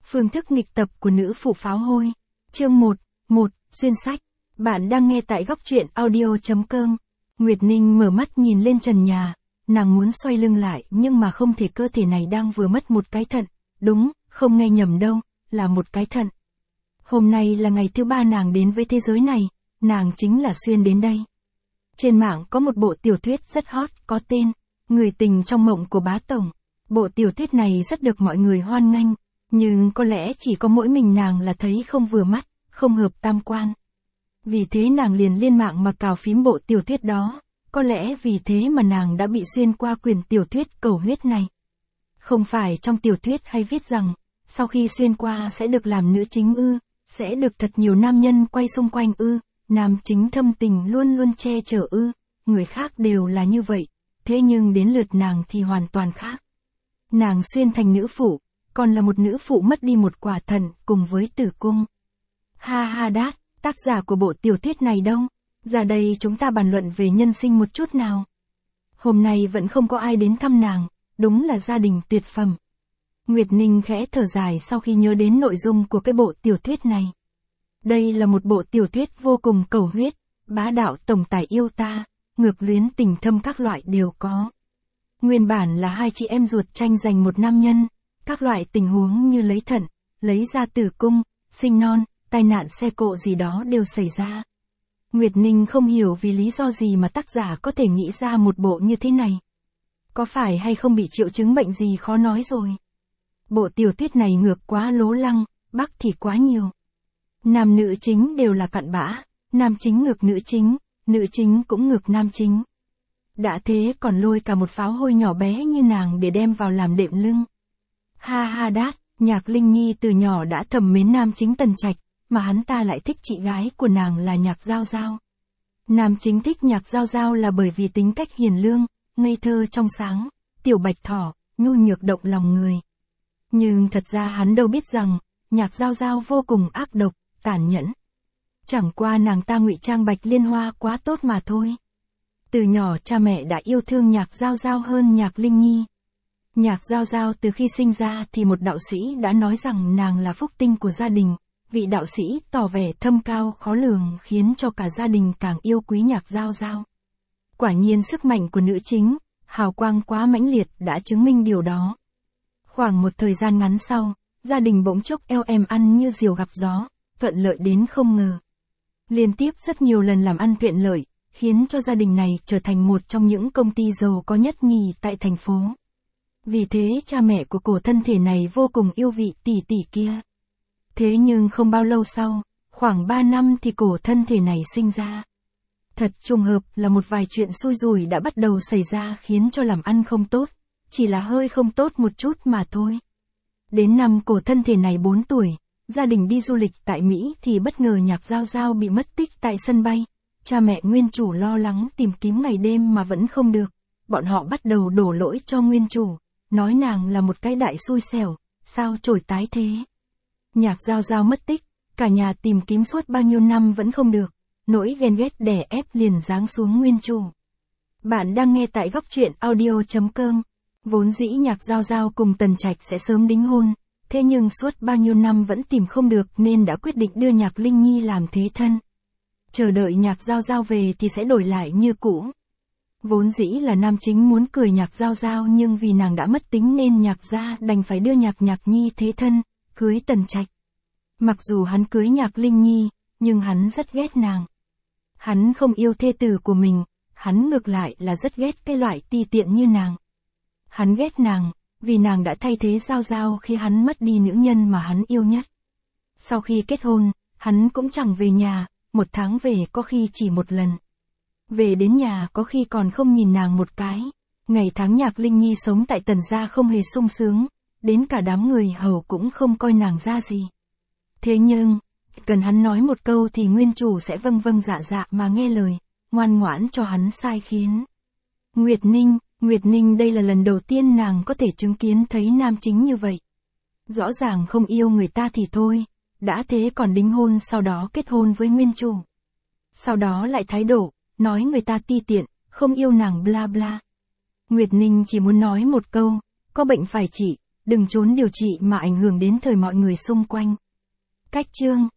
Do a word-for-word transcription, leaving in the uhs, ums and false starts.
Phương thức nghịch tập của nữ phụ pháo hôi. Chương một. một. Xuyên sách. Bạn đang nghe tại góc truyện audio chấm com. Nguyệt Ninh mở mắt nhìn lên trần nhà. Nàng muốn xoay lưng lại nhưng mà không thể, cơ thể này đang vừa mất một cái thận. Đúng, không nghe nhầm đâu, là một cái thận. Hôm nay là ngày thứ ba nàng đến với thế giới này, nàng chính là xuyên đến đây. Trên mạng có một bộ tiểu thuyết rất hot có tên Người tình trong mộng của bá tổng. Bộ tiểu thuyết này rất được mọi người hoan nghênh, nhưng có lẽ chỉ có mỗi mình nàng là thấy không vừa mắt, không hợp tam quan. Vì thế nàng liền lên mạng mà cào phím bộ tiểu thuyết đó, có lẽ vì thế mà nàng đã bị xuyên qua quyển tiểu thuyết cầu huyết này. Không phải trong tiểu thuyết hay viết rằng, sau khi xuyên qua sẽ được làm nữ chính ư, sẽ được thật nhiều nam nhân quay xung quanh ư, nam chính thâm tình luôn luôn che chở ư, người khác đều là như vậy, thế nhưng đến lượt nàng thì hoàn toàn khác. Nàng xuyên thành nữ phụ, còn là một nữ phụ mất đi một quả thận cùng với tử cung. Ha ha đát, tác giả của bộ tiểu thuyết này đâu? Ra đây chúng ta bàn luận về nhân sinh một chút nào. Hôm nay vẫn không có ai đến thăm nàng, đúng là gia đình tuyệt phẩm. Nguyệt Ninh khẽ thở dài sau khi nhớ đến nội dung của cái bộ tiểu thuyết này. Đây là một bộ tiểu thuyết vô cùng cầu huyết, bá đạo tổng tài yêu ta, ngược luyến tình thâm các loại đều có. Nguyên bản là hai chị em ruột tranh giành một nam nhân, các loại tình huống như lấy thận, lấy ra tử cung, sinh non, tai nạn xe cộ gì đó đều xảy ra. Nguyệt Ninh không hiểu vì lý do gì mà tác giả có thể nghĩ ra một bộ như thế này. Có phải hay không bị triệu chứng bệnh gì khó nói rồi. Bộ tiểu thuyết này ngược quá lố lăng, bắc thì quá nhiều. Nam nữ chính đều là cặn bã, nam chính ngược nữ chính, nữ chính cũng ngược nam chính. Đã thế còn lôi cả một pháo hôi nhỏ bé như nàng để đem vào làm đệm lưng. Ha ha đát, Nhạc Linh Nhi từ nhỏ đã thầm mến nam chính Tần Trạch, mà hắn ta lại thích chị gái của nàng là Nhạc Giao Giao. Nam chính thích Nhạc Giao Giao là bởi vì tính cách hiền lương, ngây thơ trong sáng, tiểu bạch thỏ, nhu nhược động lòng người. Nhưng thật ra hắn đâu biết rằng, Nhạc Giao Giao vô cùng ác độc, tàn nhẫn. Chẳng qua nàng ta ngụy trang Bạch Liên Hoa quá tốt mà thôi. Từ nhỏ cha mẹ đã yêu thương Nhạc Giao Giao hơn Nhạc Linh Nhi. Nhạc Giao Giao từ khi sinh ra thì một đạo sĩ đã nói rằng nàng là phúc tinh của gia đình. Vị đạo sĩ tỏ vẻ thâm cao khó lường khiến cho cả gia đình càng yêu quý Nhạc Giao Giao. Quả nhiên sức mạnh của nữ chính, hào quang quá mãnh liệt đã chứng minh điều đó. Khoảng một thời gian ngắn sau, gia đình bỗng chốc eo em ăn như diều gặp gió, thuận lợi đến không ngờ. Liên tiếp rất nhiều lần làm ăn thuận lợi, khiến cho gia đình này trở thành một trong những công ty giàu có nhất nhì tại thành phố. Vì thế cha mẹ của cổ thân thể này vô cùng yêu vị tỷ tỷ kia. Thế nhưng không bao lâu sau, khoảng ba năm thì cổ thân thể này sinh ra. Thật trùng hợp là một vài chuyện xui rủi đã bắt đầu xảy ra khiến cho làm ăn không tốt, chỉ là hơi không tốt một chút mà thôi. Đến năm cổ thân thể này bốn tuổi, gia đình đi du lịch tại Mỹ thì bất ngờ Nhạc Giao Giao bị mất tích tại sân bay. Cha mẹ nguyên chủ lo lắng tìm kiếm ngày đêm mà vẫn không được. Bọn họ bắt đầu đổ lỗi cho nguyên chủ, nói nàng là một cái đại xui xẻo, sao trổi tái thế. Nhạc Giao Giao mất tích, cả nhà tìm kiếm suốt bao nhiêu năm vẫn không được, nỗi ghen ghét đè ép liền giáng xuống nguyên chủ. Bạn đang nghe tại góc truyện audio chấm com. Vốn dĩ Nhạc Giao Giao cùng Tần Trạch sẽ sớm đính hôn, thế nhưng suốt bao nhiêu năm vẫn tìm không được nên đã quyết định đưa Nhạc Linh Nhi làm thế thân. Chờ đợi Nhạc Giao Giao về thì sẽ đổi lại như cũ. Vốn dĩ là nam chính muốn cười Nhạc Giao Giao nhưng vì nàng đã mất tính nên Nhạc gia đành phải đưa Nhạc Nhạc Nhi thế thân, cưới Tần Trạch. Mặc dù hắn cưới Nhạc Linh Nhi, nhưng hắn rất ghét nàng. Hắn không yêu thê tử của mình, hắn ngược lại là rất ghét cái loại ti tiện như nàng. Hắn ghét nàng, vì nàng đã thay thế Giao Giao khi hắn mất đi nữ nhân mà hắn yêu nhất. Sau khi kết hôn, hắn cũng chẳng về nhà, một tháng về có khi chỉ một lần. Về đến nhà có khi còn không nhìn nàng một cái. Ngày tháng Nhạc Linh Nhi sống tại Tần gia không hề sung sướng, đến cả đám người hầu cũng không coi nàng ra gì. Thế nhưng, cần hắn nói một câu thì nguyên chủ sẽ vâng vâng dạ dạ mà nghe lời, ngoan ngoãn cho hắn sai khiến. Nguyệt Ninh, Nguyệt Ninh đây là lần đầu tiên nàng có thể chứng kiến thấy nam chính như vậy. Rõ ràng không yêu người ta thì thôi, đã thế còn đính hôn sau đó kết hôn với nguyên chủ. Sau đó lại thái độ, nói người ta ti tiện, không yêu nàng bla bla. Nguyệt Ninh chỉ muốn nói một câu, có bệnh phải trị, Đừng trốn điều trị mà ảnh hưởng đến thời mọi người xung quanh. Cách chương